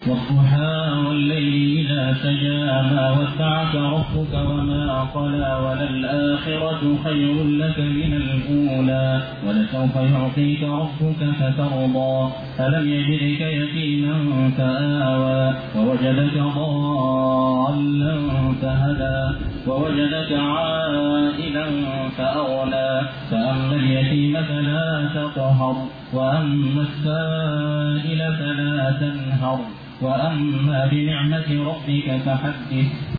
والضحى والليل إذا سجى ما ودعك ربك وما قلى وللآخرة خير لك من الأولى ولسوف يعطيك ربك فترضى ألم يجدك يتيما فآوى ووجدك ضالا فهدى ووجدك عائلا فأغنى فأما اليتيم فلا تقهر وأما السائل فلا تنهر وأما بنعمة ربك فحدث.